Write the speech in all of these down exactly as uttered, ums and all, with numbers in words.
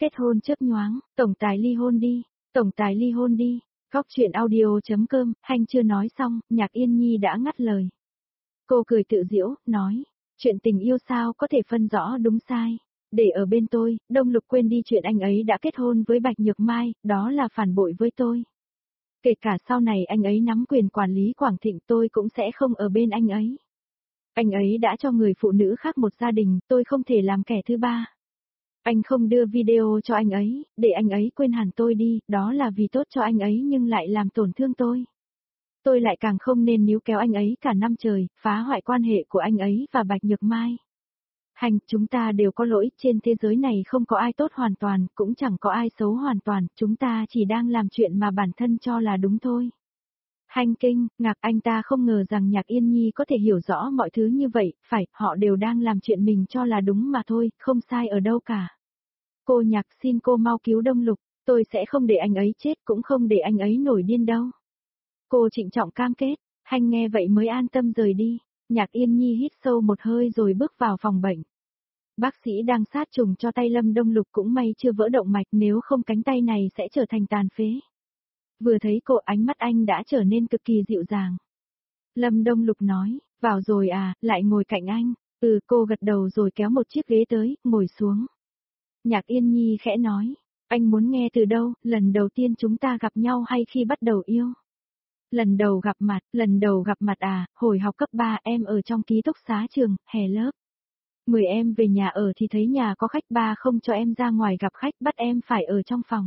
Kết hôn chớp nhoáng, tổng tài ly hôn đi, tổng tài ly hôn đi. Góc chuyện audio.com, Hanh chưa nói xong, Nhạc Yên Nhi đã ngắt lời. Cô cười tự giễu, nói, chuyện tình yêu sao có thể phân rõ đúng sai. Để ở bên tôi, Đông Lục quên đi chuyện anh ấy đã kết hôn với Bạch Nhược Mai, đó là phản bội với tôi. Kể cả sau này anh ấy nắm quyền quản lý Quảng Thịnh tôi cũng sẽ không ở bên anh ấy. Anh ấy đã cho người phụ nữ khác một gia đình, tôi không thể làm kẻ thứ ba. Anh không đưa video cho anh ấy, để anh ấy quên hẳn tôi đi, đó là vì tốt cho anh ấy nhưng lại làm tổn thương tôi. Tôi lại càng không nên níu kéo anh ấy cả năm trời, phá hoại quan hệ của anh ấy và Bạch Nhược Mai. Hành, chúng ta đều có lỗi, trên thế giới này không có ai tốt hoàn toàn, cũng chẳng có ai xấu hoàn toàn, chúng ta chỉ đang làm chuyện mà bản thân cho là đúng thôi. Hành kinh, ngạc anh ta không ngờ rằng Nhạc Yên Nhi có thể hiểu rõ mọi thứ như vậy, phải, họ đều đang làm chuyện mình cho là đúng mà thôi, không sai ở đâu cả. Cô Nhạc xin cô mau cứu Đông Lục, tôi sẽ không để anh ấy chết cũng không để anh ấy nổi điên đâu. Cô trịnh trọng cam kết, Hành nghe vậy mới an tâm rời đi. Nhạc Yên Nhi hít sâu một hơi rồi bước vào phòng bệnh. Bác sĩ đang sát trùng cho tay Lâm Đông Lục cũng may chưa vỡ động mạch, nếu không cánh tay này sẽ trở thành tàn phế. Vừa thấy cô, ánh mắt anh đã trở nên cực kỳ dịu dàng. Lâm Đông Lục nói, vào rồi à, lại ngồi cạnh anh. Ừ, cô gật đầu rồi kéo một chiếc ghế tới, ngồi xuống. Nhạc Yên Nhi khẽ nói, anh muốn nghe từ đâu, lần đầu tiên chúng ta gặp nhau hay khi bắt đầu yêu? Lần đầu gặp mặt, lần đầu gặp mặt à, hồi học cấp ba em ở trong ký túc xá trường, hè lớp. Mười em về nhà ở thì thấy nhà có khách, ba không cho em ra ngoài gặp khách, bắt em phải ở trong phòng.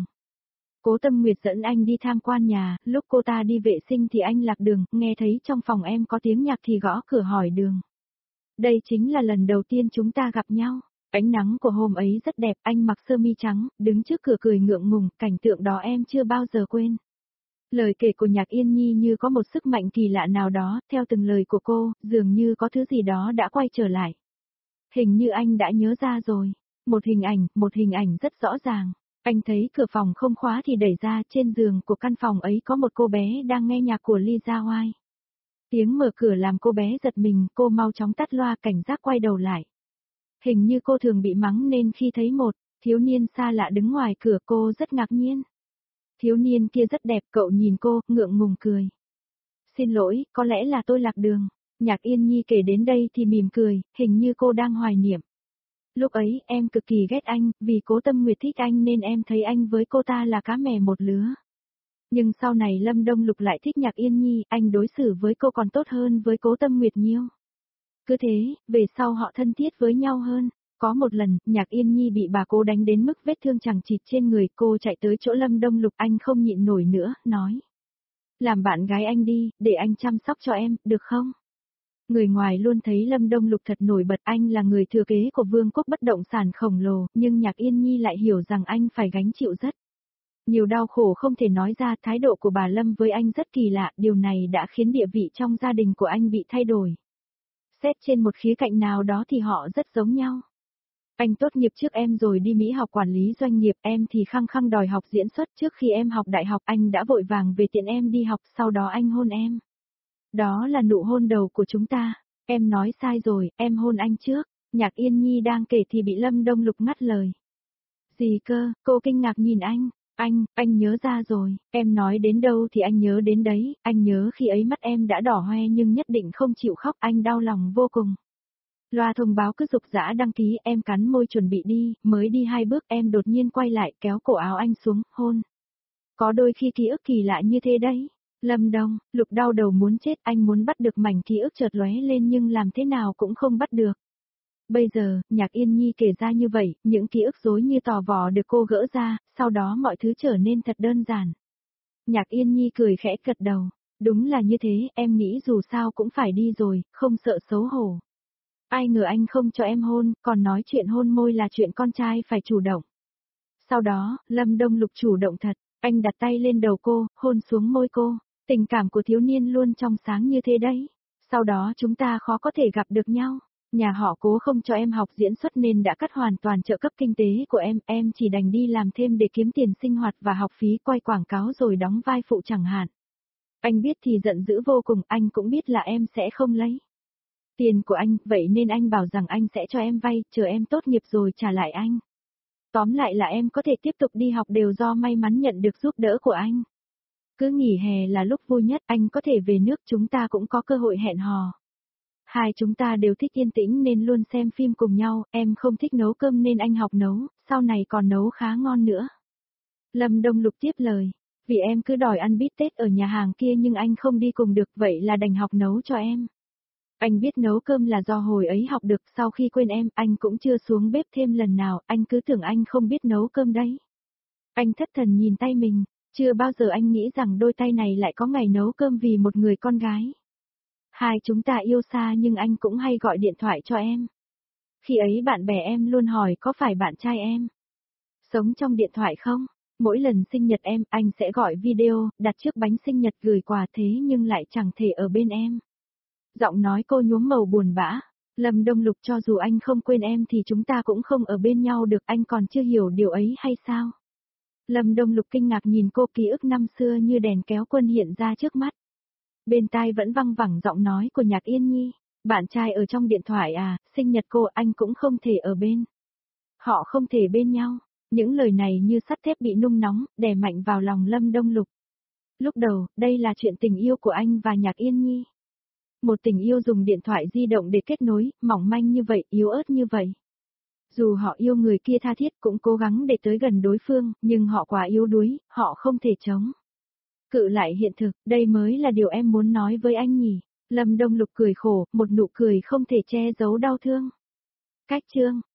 Cố Tâm Nguyệt dẫn anh đi tham quan nhà, lúc cô ta đi vệ sinh thì anh lạc đường, nghe thấy trong phòng em có tiếng nhạc thì gõ cửa hỏi đường. Đây chính là lần đầu tiên chúng ta gặp nhau. Ánh nắng của hôm ấy rất đẹp, anh mặc sơ mi trắng, đứng trước cửa cười ngượng ngùng, cảnh tượng đó em chưa bao giờ quên. Lời kể của Nhạc Yên Nhi như có một sức mạnh kỳ lạ nào đó, theo từng lời của cô, dường như có thứ gì đó đã quay trở lại. Hình như anh đã nhớ ra rồi. Một hình ảnh, một hình ảnh rất rõ ràng. Anh thấy cửa phòng không khóa thì đẩy ra, trên giường của căn phòng ấy có một cô bé đang nghe nhạc của Lisa White. Tiếng mở cửa làm cô bé giật mình, cô mau chóng tắt loa, cảnh giác quay đầu lại. Hình như cô thường bị mắng nên khi thấy một thiếu niên xa lạ đứng ngoài cửa cô rất ngạc nhiên. Thiếu niên kia rất đẹp, cậu nhìn cô, ngượng ngùng cười. Xin lỗi, có lẽ là tôi lạc đường. Nhạc Yên Nhi kể đến đây thì mỉm cười, hình như cô đang hoài niệm. Lúc ấy, em cực kỳ ghét anh, vì Cố Tâm Nguyệt thích anh nên em thấy anh với cô ta là cá mè một lứa. Nhưng sau này Lâm Đông Lục lại thích Nhạc Yên Nhi, anh đối xử với cô còn tốt hơn với Cố Tâm Nguyệt nhiều. Cứ thế, về sau họ thân thiết với nhau hơn. Có một lần, Nhạc Yên Nhi bị bà Cố đánh đến mức vết thương chằng chịt trên người, cô chạy tới chỗ Lâm Đông Lục, anh không nhịn nổi nữa, nói. Làm bạn gái anh đi, để anh chăm sóc cho em, được không? Người ngoài luôn thấy Lâm Đông Lục thật nổi bật, anh là người thừa kế của vương quốc bất động sản khổng lồ, nhưng Nhạc Yên Nhi lại hiểu rằng anh phải gánh chịu rất nhiều đau khổ không thể nói ra. Thái độ của bà Lâm với anh rất kỳ lạ, điều này đã khiến địa vị trong gia đình của anh bị thay đổi. Xét trên một khía cạnh nào đó thì họ rất giống nhau. Anh tốt nghiệp trước em rồi đi Mỹ học quản lý doanh nghiệp, em thì khăng khăng đòi học diễn xuất. Trước khi em học đại học anh đã vội vàng về tiện em đi học, sau đó anh hôn em. Đó là nụ hôn đầu của chúng ta. Em nói sai rồi, em hôn anh trước. Nhạc Yên Nhi đang kể thì bị Lâm Đông Lục ngắt lời. Gì cơ, cô kinh ngạc nhìn anh. Anh, anh nhớ ra rồi, em nói đến đâu thì anh nhớ đến đấy, anh nhớ khi ấy mắt em đã đỏ hoe nhưng nhất định không chịu khóc, anh đau lòng vô cùng. Loa thông báo cứ dục dã đăng ký, em cắn môi chuẩn bị đi, mới đi hai bước em đột nhiên quay lại kéo cổ áo anh xuống, hôn. Có đôi khi ký ức kỳ lạ như thế đấy. Lâm Đông Lục đau đầu muốn chết, anh muốn bắt được mảnh ký ức chợt lóe lên nhưng làm thế nào cũng không bắt được. Bây giờ, Nhạc Yên Nhi kể ra như vậy, những ký ức rối như tò vò được cô gỡ ra, sau đó mọi thứ trở nên thật đơn giản. Nhạc Yên Nhi cười khẽ gật đầu, đúng là như thế, em nghĩ dù sao cũng phải đi rồi, không sợ xấu hổ. Ai ngờ anh không cho em hôn, còn nói chuyện hôn môi là chuyện con trai phải chủ động. Sau đó, Lâm Đông Lục chủ động thật, anh đặt tay lên đầu cô, hôn xuống môi cô, tình cảm của thiếu niên luôn trong sáng như thế đấy. Sau đó chúng ta khó có thể gặp được nhau. Nhà họ Cố không cho em học diễn xuất nên đã cắt hoàn toàn trợ cấp kinh tế của em, em chỉ đành đi làm thêm để kiếm tiền sinh hoạt và học phí, quay quảng cáo rồi đóng vai phụ chẳng hạn. Anh biết thì giận dữ vô cùng, anh cũng biết là em sẽ không lấy tiền của anh, vậy nên anh bảo rằng anh sẽ cho em vay, chờ em tốt nghiệp rồi trả lại anh. Tóm lại là em có thể tiếp tục đi học đều do may mắn nhận được giúp đỡ của anh. Cứ nghỉ hè là lúc vui nhất, anh có thể về nước, chúng ta cũng có cơ hội hẹn hò. Hai chúng ta đều thích yên tĩnh nên luôn xem phim cùng nhau, em không thích nấu cơm nên anh học nấu, sau này còn nấu khá ngon nữa. Lâm Đông Lục tiếp lời, vì em cứ đòi ăn bít tết ở nhà hàng kia nhưng anh không đi cùng được, vậy là đành học nấu cho em. Anh biết nấu cơm là do hồi ấy học được, sau khi quên em, anh cũng chưa xuống bếp thêm lần nào, anh cứ tưởng anh không biết nấu cơm đấy. Anh thất thần nhìn tay mình, chưa bao giờ anh nghĩ rằng đôi tay này lại có ngày nấu cơm vì một người con gái. Hai chúng ta yêu xa nhưng anh cũng hay gọi điện thoại cho em. Khi ấy bạn bè em luôn hỏi có phải bạn trai em sống trong điện thoại không? Mỗi lần sinh nhật em, anh sẽ gọi video, đặt trước bánh sinh nhật gửi quà thế nhưng lại chẳng thể ở bên em. Giọng nói cô nhuốm màu buồn bã. Lâm Đông Lục, cho dù anh không quên em thì chúng ta cũng không ở bên nhau được, anh còn chưa hiểu điều ấy hay sao? Lâm Đông Lục kinh ngạc nhìn cô, ký ức năm xưa như đèn kéo quân hiện ra trước mắt. Bên tai vẫn văng vẳng giọng nói của Nhạc Yên Nhi. Bạn trai ở trong điện thoại à, sinh nhật cô anh cũng không thể ở bên. Họ không thể bên nhau. Những lời này như sắt thép bị nung nóng, đè mạnh vào lòng Lâm Đông Lục. Lúc đầu, đây là chuyện tình yêu của anh và Nhạc Yên Nhi. Một tình yêu dùng điện thoại di động để kết nối, mỏng manh như vậy, yếu ớt như vậy. Dù họ yêu người kia tha thiết cũng cố gắng để tới gần đối phương, nhưng họ quá yếu đuối, họ không thể chống cự lại hiện thực, đây mới là điều em muốn nói với anh nhỉ. Lâm Đông Lục cười khổ, một nụ cười không thể che giấu đau thương. Cách chương